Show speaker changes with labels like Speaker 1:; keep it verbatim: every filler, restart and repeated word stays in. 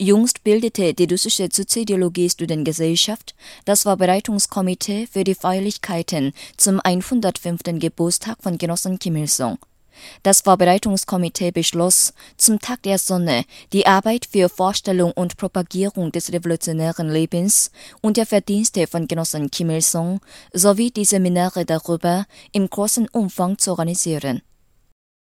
Speaker 1: Jüngst bildete die russische Soziologie-Studentengesellschaft das Vorbereitungskomitee für die Feierlichkeiten zum hundertfünften Geburtstag von Genossen Kim Il-sung. Das Vorbereitungskomitee beschloss, zum Tag der Sonne die Arbeit für Vorstellung und Propagierung des revolutionären Lebens und der Verdienste von Genossen Kim Il-sung sowie die Seminare darüber im großen Umfang zu organisieren.